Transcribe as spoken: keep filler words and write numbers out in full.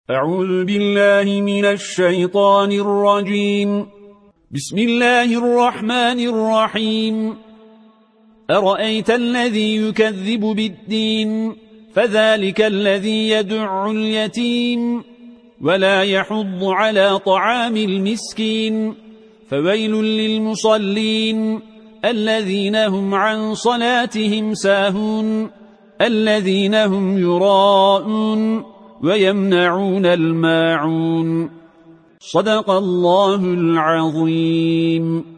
أعوذ بالله من الشيطان الرجيم. بسم الله الرحمن الرحيم. أرأيت الذي يكذب بالدين فذلك الذي يدع اليتيم ولا يحض على طعام المسكين فويل للمصلين الذين هم عن صلاتهم ساهون الذين هم يراءون ويمنعون الماعون. صدق الله العظيم.